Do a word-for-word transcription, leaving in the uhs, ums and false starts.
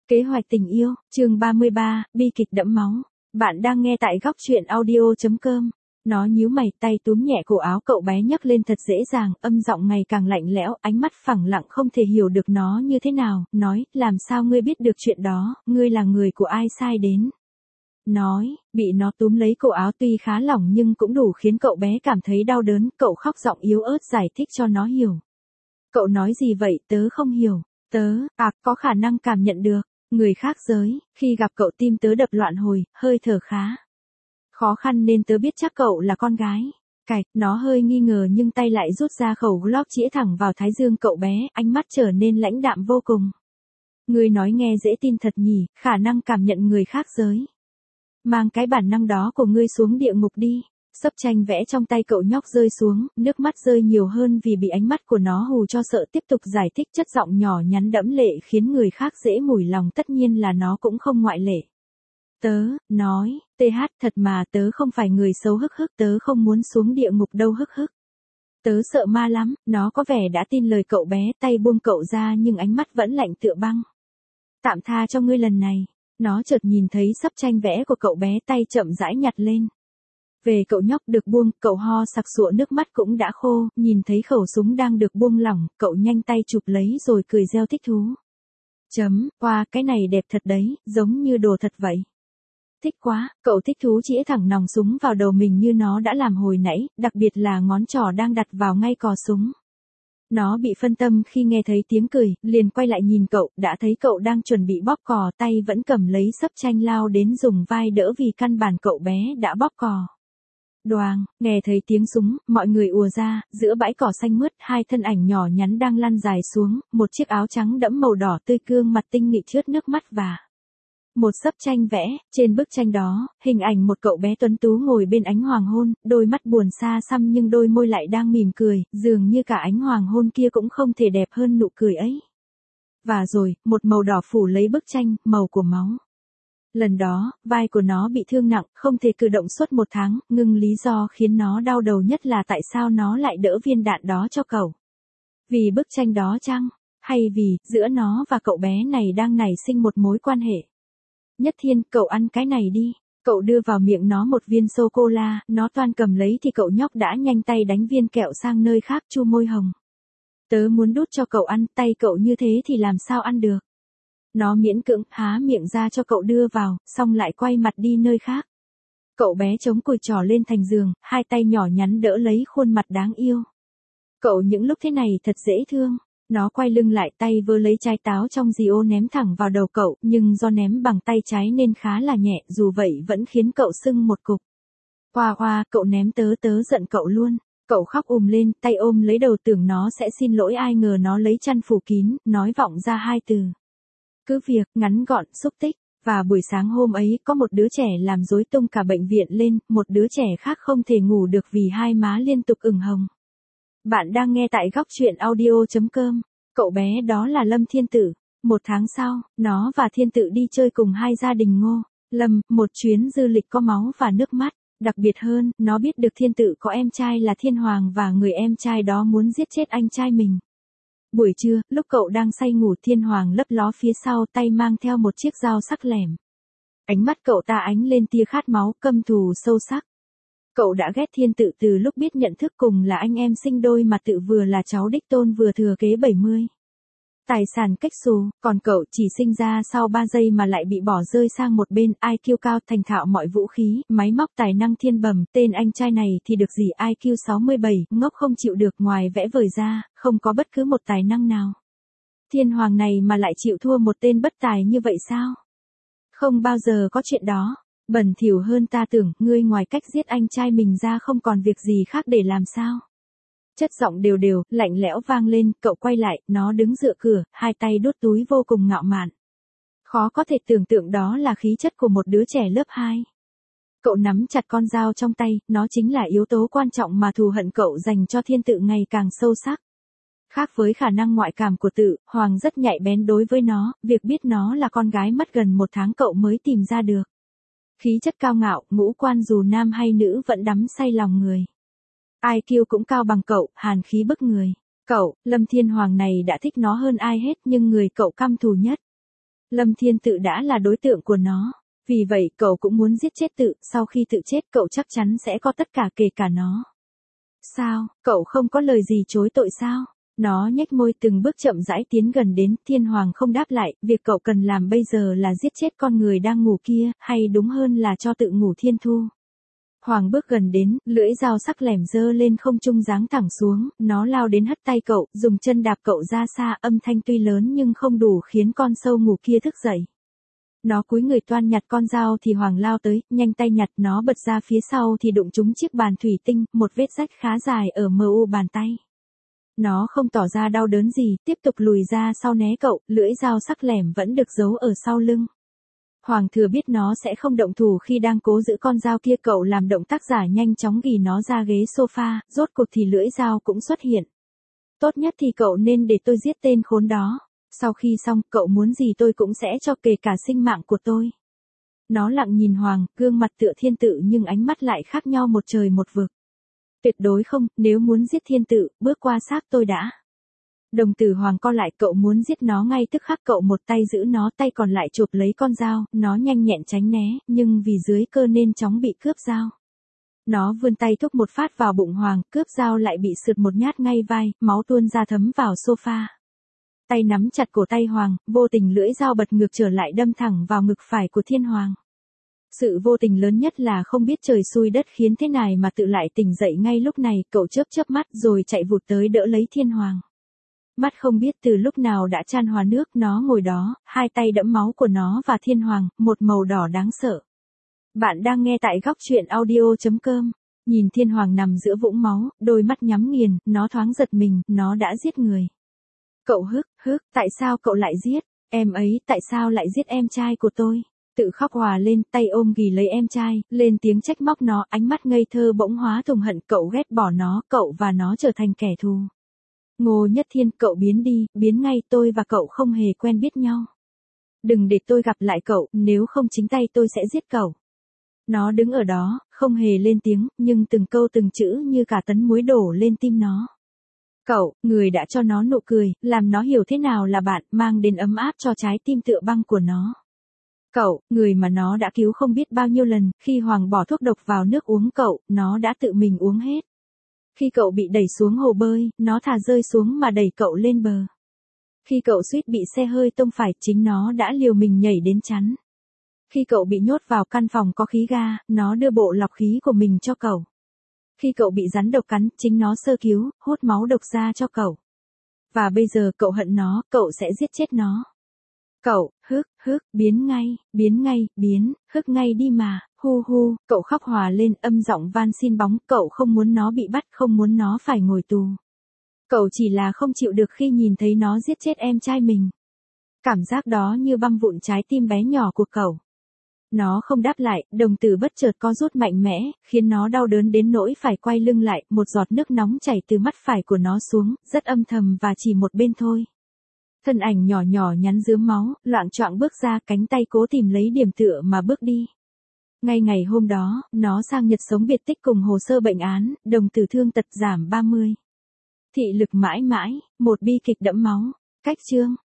Kế hoạch tình yêu, chương ba mươi ba, bi kịch đẫm máu. Bạn đang nghe tại góc truyện audio chấm com. Nó nhíu mày, tay túm nhẹ cổ áo cậu bé nhấc lên thật dễ dàng, âm giọng ngày càng lạnh lẽo, ánh mắt phẳng lặng không thể hiểu được nó như thế nào, nói, làm sao ngươi biết được chuyện đó, ngươi là người của ai sai đến. Nói, bị nó túm lấy cổ áo tuy khá lỏng nhưng cũng đủ khiến cậu bé cảm thấy đau đớn, cậu khóc giọng yếu ớt giải thích cho nó hiểu. Cậu nói gì vậy, tớ không hiểu, tớ, à, có khả năng cảm nhận được. Người khác giới, khi gặp cậu tim tớ đập loạn hồi, hơi thở khá khó khăn nên tớ biết chắc cậu là con gái. Cạch, nó hơi nghi ngờ nhưng tay lại rút ra khẩu Glock chĩa thẳng vào thái dương cậu bé, ánh mắt trở nên lãnh đạm vô cùng. Ngươi nói nghe dễ tin thật nhỉ, khả năng cảm nhận người khác giới. Mang cái bản năng đó của ngươi xuống địa ngục đi. Sấp tranh vẽ trong tay cậu nhóc rơi xuống, nước mắt rơi nhiều hơn vì bị ánh mắt của nó hù cho sợ, tiếp tục giải thích, chất giọng nhỏ nhắn đẫm lệ khiến người khác dễ mủi lòng, tất nhiên là nó cũng không ngoại lệ. Tớ, nói, tê hát thật mà tớ không phải người xấu hức hức, tớ không muốn xuống địa ngục đâu hức hức. Tớ sợ ma lắm, nó có vẻ đã tin lời cậu bé, tay buông cậu ra nhưng ánh mắt vẫn lạnh tựa băng. Tạm tha cho ngươi lần này, nó chợt nhìn thấy sấp tranh vẽ của cậu bé, tay chậm rãi nhặt lên. Về cậu nhóc được buông, cậu ho sặc sụa, nước mắt cũng đã khô, nhìn thấy khẩu súng đang được buông lỏng, cậu nhanh tay chụp lấy rồi cười reo thích thú. Chấm, wow, cái này đẹp thật đấy, giống như đồ thật vậy. Thích quá, cậu thích thú chĩa thẳng nòng súng vào đầu mình như nó đã làm hồi nãy, đặc biệt là ngón trỏ đang đặt vào ngay cò súng. Nó bị phân tâm khi nghe thấy tiếng cười, liền quay lại nhìn cậu, đã thấy cậu đang chuẩn bị bóp cò, tay vẫn cầm lấy sấp tranh lao đến dùng vai đỡ vì căn bản cậu bé đã bóp cò. Đoàng, nghe thấy tiếng súng, mọi người ùa ra, giữa bãi cỏ xanh mướt, hai thân ảnh nhỏ nhắn đang lăn dài xuống, một chiếc áo trắng đẫm màu đỏ tươi, gương mặt tinh nghịch trướt nước mắt và một sấp tranh vẽ, trên bức tranh đó, hình ảnh một cậu bé tuấn tú ngồi bên ánh hoàng hôn, đôi mắt buồn xa xăm nhưng đôi môi lại đang mỉm cười, dường như cả ánh hoàng hôn kia cũng không thể đẹp hơn nụ cười ấy. Và rồi, một màu đỏ phủ lấy bức tranh, màu của máu. Lần đó, vai của nó bị thương nặng, không thể cử động suốt một tháng, ngưng lý do khiến nó đau đầu nhất là tại sao nó lại đỡ viên đạn đó cho cậu. Vì bức tranh đó chăng? Hay vì, giữa nó và cậu bé này đang nảy sinh một mối quan hệ? Nhất Thiên, cậu ăn cái này đi. Cậu đưa vào miệng nó một viên sô-cô-la, nó toan cầm lấy thì cậu nhóc đã nhanh tay đánh viên kẹo sang nơi khác, chu môi hồng. Tớ muốn đút cho cậu ăn, tay cậu như thế thì làm sao ăn được? Nó miễn cưỡng há miệng ra cho cậu đưa vào, xong lại quay mặt đi nơi khác. Cậu bé chống cùi trỏ lên thành giường, hai tay nhỏ nhắn đỡ lấy khuôn mặt đáng yêu. Cậu những lúc thế này thật dễ thương. Nó quay lưng lại, tay vơ lấy trái táo trong di ô ném thẳng vào đầu cậu, nhưng do ném bằng tay trái nên khá là nhẹ, dù vậy vẫn khiến cậu sưng một cục. Hoa hoa, cậu ném tớ tớ giận cậu luôn. Cậu khóc ùm lên, tay ôm lấy đầu tưởng nó sẽ xin lỗi, ai ngờ nó lấy chăn phủ kín, nói vọng ra hai từ. Cứ việc, ngắn gọn, xúc tích. Và buổi sáng hôm ấy, có một đứa trẻ làm rối tung cả bệnh viện lên, một đứa trẻ khác không thể ngủ được vì hai má liên tục ửng hồng. Bạn đang nghe tại góc truyện audio chấm com. Cậu bé đó là Lâm Thiên Tử. Một tháng sau, nó và Thiên Tử đi chơi cùng hai gia đình Ngô, Lâm, một chuyến du lịch có máu và nước mắt. Đặc biệt hơn, nó biết được Thiên Tử có em trai là Thiên Hoàng và người em trai đó muốn giết chết anh trai mình. Buổi trưa, lúc cậu đang say ngủ, Thiên Hoàng lấp ló phía sau, tay mang theo một chiếc dao sắc lẻm. Ánh mắt cậu ta ánh lên tia khát máu, căm thù sâu sắc. Cậu đã ghét Thiên Tử từ lúc biết nhận thức cùng là anh em sinh đôi mà Tự vừa là cháu đích tôn vừa thừa kế bảy mươi. Tài sản cách xù, còn cậu chỉ sinh ra sau ba giây mà lại bị bỏ rơi sang một bên, i kiu cao, thành thạo mọi vũ khí, máy móc, tài năng thiên bẩm, tên anh trai này thì được gì i kiu sáu mươi bảy, ngốc không chịu được, ngoài vẽ vời ra, không có bất cứ một tài năng nào. Thiên Hoàng này mà lại chịu thua một tên bất tài như vậy sao? Không bao giờ có chuyện đó. Bẩn thỉu hơn ta tưởng, ngươi ngoài cách giết anh trai mình ra không còn việc gì khác để làm sao? Chất giọng đều đều, lạnh lẽo vang lên, cậu quay lại, nó đứng dựa cửa, hai tay đút túi vô cùng ngạo mạn. Khó có thể tưởng tượng đó là khí chất của một đứa trẻ lớp hai. Cậu nắm chặt con dao trong tay, nó chính là yếu tố quan trọng mà thù hận cậu dành cho Thiên Tử ngày càng sâu sắc. Khác với khả năng ngoại cảm của Tự, Hoàng rất nhạy bén đối với nó, việc biết nó là con gái mất gần một tháng cậu mới tìm ra được. Khí chất cao ngạo, ngũ quan dù nam hay nữ vẫn đắm say lòng người. i kiu cũng cao bằng cậu, hàn khí bức người. Cậu, Lâm Thiên Hoàng này đã thích nó hơn ai hết nhưng người cậu căm thù nhất. Lâm Thiên Tự đã là đối tượng của nó. Vì vậy cậu cũng muốn giết chết Tự, sau khi Tự chết cậu chắc chắn sẽ có tất cả kể cả nó. Sao, cậu không có lời gì chối tội sao? Nó nhếch môi từng bước chậm rãi tiến gần đến, Thiên Hoàng không đáp lại, việc cậu cần làm bây giờ là giết chết con người đang ngủ kia, hay đúng hơn là cho Tự ngủ thiên thu. Hoàng bước gần đến, lưỡi dao sắc lẻm giơ lên không trung giáng thẳng xuống, nó lao đến hất tay cậu, dùng chân đạp cậu ra xa, âm thanh tuy lớn nhưng không đủ khiến con sâu ngủ kia thức dậy. Nó cúi người toan nhặt con dao thì Hoàng lao tới, nhanh tay nhặt, nó bật ra phía sau thì đụng trúng chiếc bàn thủy tinh, một vết rách khá dài ở mờ u bàn tay. Nó không tỏ ra đau đớn gì, tiếp tục lùi ra sau né cậu, lưỡi dao sắc lẻm vẫn được giấu ở sau lưng. Hoàng thừa biết nó sẽ không động thủ khi đang cố giữ con dao kia, cậu làm động tác giả nhanh chóng gỉ nó ra ghế sofa, rốt cuộc thì lưỡi dao cũng xuất hiện. Tốt nhất thì cậu nên để tôi giết tên khốn đó. Sau khi xong, cậu muốn gì tôi cũng sẽ cho, kể cả sinh mạng của tôi. Nó lặng nhìn Hoàng, gương mặt tựa Thiên Tự nhưng ánh mắt lại khác nhau một trời một vực. Tuyệt đối không, nếu muốn giết Thiên Tự, bước qua xác tôi đã. Đồng tử Hoàng co lại, cậu muốn giết nó ngay tức khắc, cậu một tay giữ nó, tay còn lại chộp lấy con dao, nó nhanh nhẹn tránh né, nhưng vì dưới cơ nên chóng bị cướp dao. Nó vươn tay thúc một phát vào bụng Hoàng, cướp dao lại bị sượt một nhát ngay vai, máu tuôn ra thấm vào sofa. Tay nắm chặt cổ tay Hoàng, vô tình lưỡi dao bật ngược trở lại đâm thẳng vào ngực phải của Thiên Hoàng. Sự vô tình lớn nhất là không biết trời xui đất khiến thế này mà Tự lại tỉnh dậy ngay lúc này, cậu chớp chớp mắt rồi chạy vụt tới đỡ lấy Thiên Hoàng. Mắt không biết từ lúc nào đã chan hòa nước, nó ngồi đó, hai tay đẫm máu của nó và Thiên Hoàng, một màu đỏ đáng sợ. Bạn đang nghe tại góc truyện audio chấm com. Nhìn Thiên Hoàng nằm giữa vũng máu, đôi mắt nhắm nghiền, nó thoáng giật mình, nó đã giết người. Cậu hức, hức, tại sao cậu lại giết? Em ấy, tại sao lại giết em trai của tôi? Tự khóc hòa lên, tay ôm ghì lấy em trai, lên tiếng trách móc nó, ánh mắt ngây thơ bỗng hóa thùng hận, cậu ghét bỏ nó, cậu và nó trở thành kẻ thù. Ngô Nhất Thiên, cậu biến đi, biến ngay, tôi và cậu không hề quen biết nhau. Đừng để tôi gặp lại cậu, nếu không chính tay tôi sẽ giết cậu. Nó đứng ở đó, không hề lên tiếng, nhưng từng câu từng chữ như cả tấn muối đổ lên tim nó. Cậu, người đã cho nó nụ cười, làm nó hiểu thế nào là bạn, mang đến ấm áp cho trái tim tựa băng của nó. Cậu, người mà nó đã cứu không biết bao nhiêu lần, khi Hoàng bỏ thuốc độc vào nước uống cậu, nó đã tự mình uống hết. Khi cậu bị đẩy xuống hồ bơi, nó thà rơi xuống mà đẩy cậu lên bờ. Khi cậu suýt bị xe hơi tông phải, chính nó đã liều mình nhảy đến chắn. Khi cậu bị nhốt vào căn phòng có khí ga, nó đưa bộ lọc khí của mình cho cậu. Khi cậu bị rắn độc cắn, chính nó sơ cứu, hút máu độc ra cho cậu. Và bây giờ cậu hận nó, cậu sẽ giết chết nó. Cậu, hức, hức, biến ngay, biến ngay, biến, hức ngay đi mà, hu hu, cậu khóc hòa lên, âm giọng van xin bóng, cậu không muốn nó bị bắt, không muốn nó phải ngồi tù. Cậu chỉ là không chịu được khi nhìn thấy nó giết chết em trai mình. Cảm giác đó như băm vụn trái tim bé nhỏ của cậu. Nó không đáp lại, đồng tử bất chợt co rút mạnh mẽ, khiến nó đau đớn đến nỗi phải quay lưng lại, một giọt nước nóng chảy từ mắt phải của nó xuống, rất âm thầm và chỉ một bên thôi. Thân ảnh nhỏ nhỏ nhắn rướm máu, loạng choạng bước ra, cánh tay cố tìm lấy điểm tựa mà bước đi. Ngay ngày hôm đó, nó sang Nhật sống biệt tích cùng hồ sơ bệnh án, đồng tử thương tật giảm ba mươi. Thị lực mãi mãi, một bi kịch đẫm máu. Cách chương